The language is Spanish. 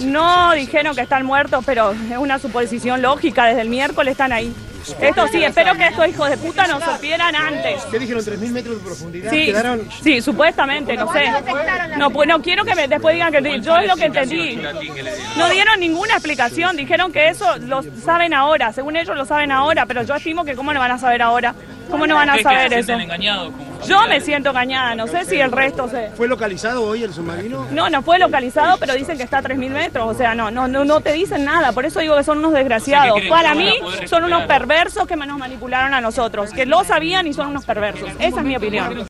No dijeron que están muertos, pero es una suposición lógica, desde el miércoles están ahí. Esto sí, espero que estos hijos de puta nos supieran antes. ¿Qué dijeron? ¿3.000 metros de profundidad? Sí, ¿Quedaron? sí, supuestamente, no sé. No, pues no quiero que después digan que yo es lo que entendí. No dieron ninguna explicación, dijeron que eso lo saben ahora, según ellos lo saben ahora, pero yo estimo que cómo no van a saber ahora. ¿Cómo no van a saber eso? Yo me siento engañada, no sé si el resto se... ¿Fue localizado hoy el submarino? No, no fue localizado, pero dicen que está a 3.000 metros, o sea, no te dicen nada, por eso digo que son unos desgraciados. Para mí son unos perversos que nos manipularon a nosotros, que lo sabían y son unos perversos, esa es mi opinión.